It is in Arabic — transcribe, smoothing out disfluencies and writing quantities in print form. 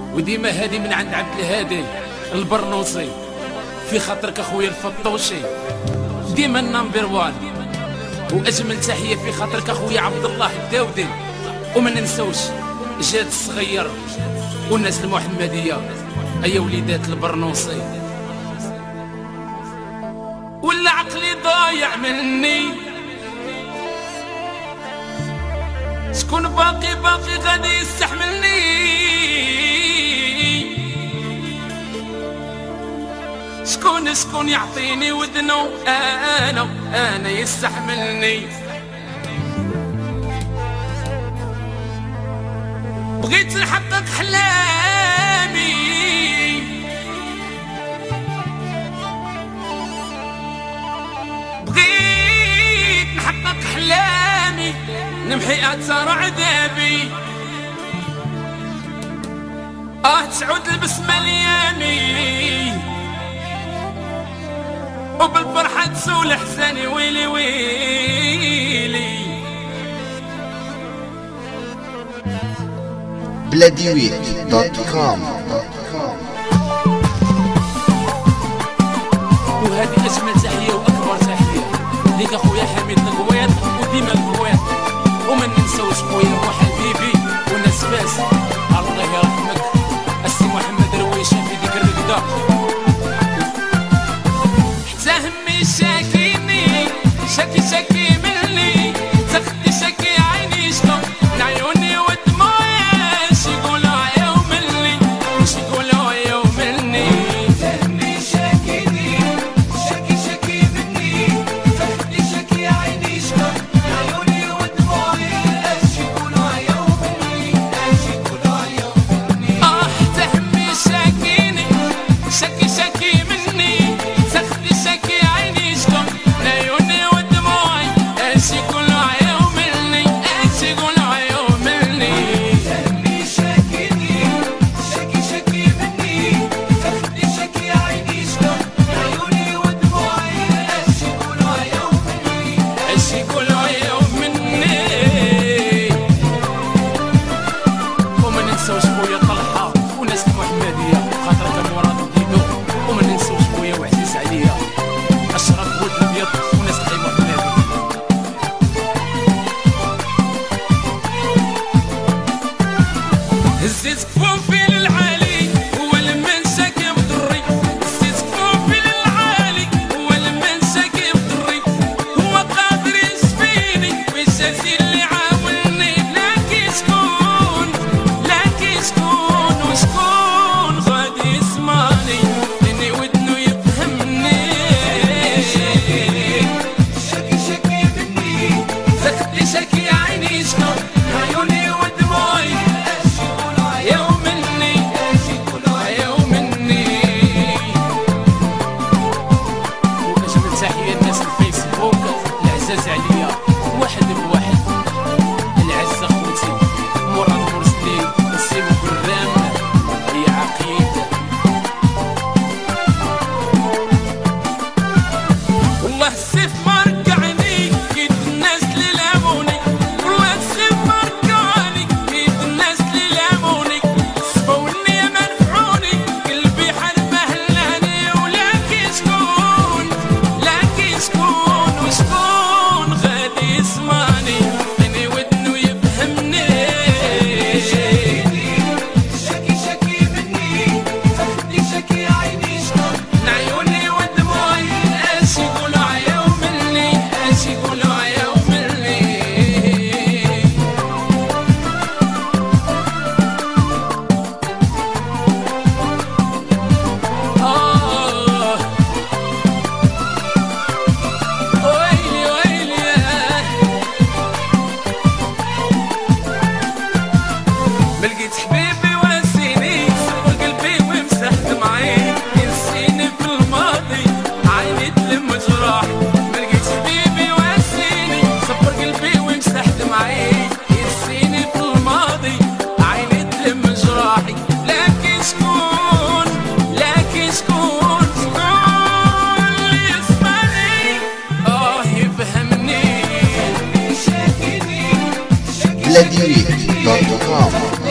وديما هادي من عند عبد الهادي البرنوصي، في خاطرك اخويا الفطوشي ديما النمبر وان. واجمل تحيه في خاطرك اخويا عبد الله الداودي، وما ننسوش جاد الصغير والناس المحمديه، ايا وليدات البرنوصي. ولا عقلي ضايع مني، شكون باقي غادي يستحملني؟ شكون يعطيني ودنو؟ انا يستحملني. بغيت نحقق احلامي، بغيت نحقق احلامي، نمحي اثار عذابي، تعود البسمه ليامي، وبالفرحة تسول احزاني. ويلي ويلي bladiweek.com. وهذه اجمل تحيه واكبر تحيه ليك اخويا حميد القويط، وديما القويط. وما ننساوش خويا وحبيبي والناس فاس، الله يرحمك السي محمد رويشه في ديك الرقده. شاكيني شاكي مني، تاخدي شاكي عيني شكون من عيوني ودموعي، اش يقولوا عيا ومني، اش يقولوا عيا ومني. فهمي شاكيني شاكي مني، تاخدي شاكي عيني شكون من عيوني ودموعي، اش يقولوا عيا ومني، اش يقولوا عيا ومني. تهمي شاكيني شاكي مني، تاخدي شاكي هزيت كفوفي للعالي والمنسك بضري، هزيت كفوفي للعالي والمنسك بضري، هو قادر يشفيني ويجازي اللي عاوني. لكن شكون وشكون غادي يسمعني، لاني ودنو يفهمني. شاكي مني، تاخدي شاكي عيني شكون عيوني ودموعي، تحية الناس الفيسبوك العزاز عليا واحد بواحد، العز اخوتي مراد مرسلين، السيم كرام، هي عقيد. والله السيف ما ركعني كيد الناس اللي لاموني، والله السيف ما ركعني كيد الناس اللي لاموني، صفوني ما نفعوني قلبي حلمه هلاني. ولكن شكون وشكون غادي يسمعني، لاني ودنو يفهمني. شاكي مني، تاخدي شاكي عيني شكون من عيوني ودموعي، اش يقولوا عيا ومني، اش يقولوا عيا ومني. ملقيت حبيبي ونسيني، صبر قلبي ومسح دمعي، ينسيني في الماضي عيني تلم جراح. ملقيت حبيبي ونسيني، صبر قلبي ومسح دمعي، ينسيني في الماضي عيني تلم جراحي. لكن شكون اللي يسمعني، يفهمني. bladiweek.com.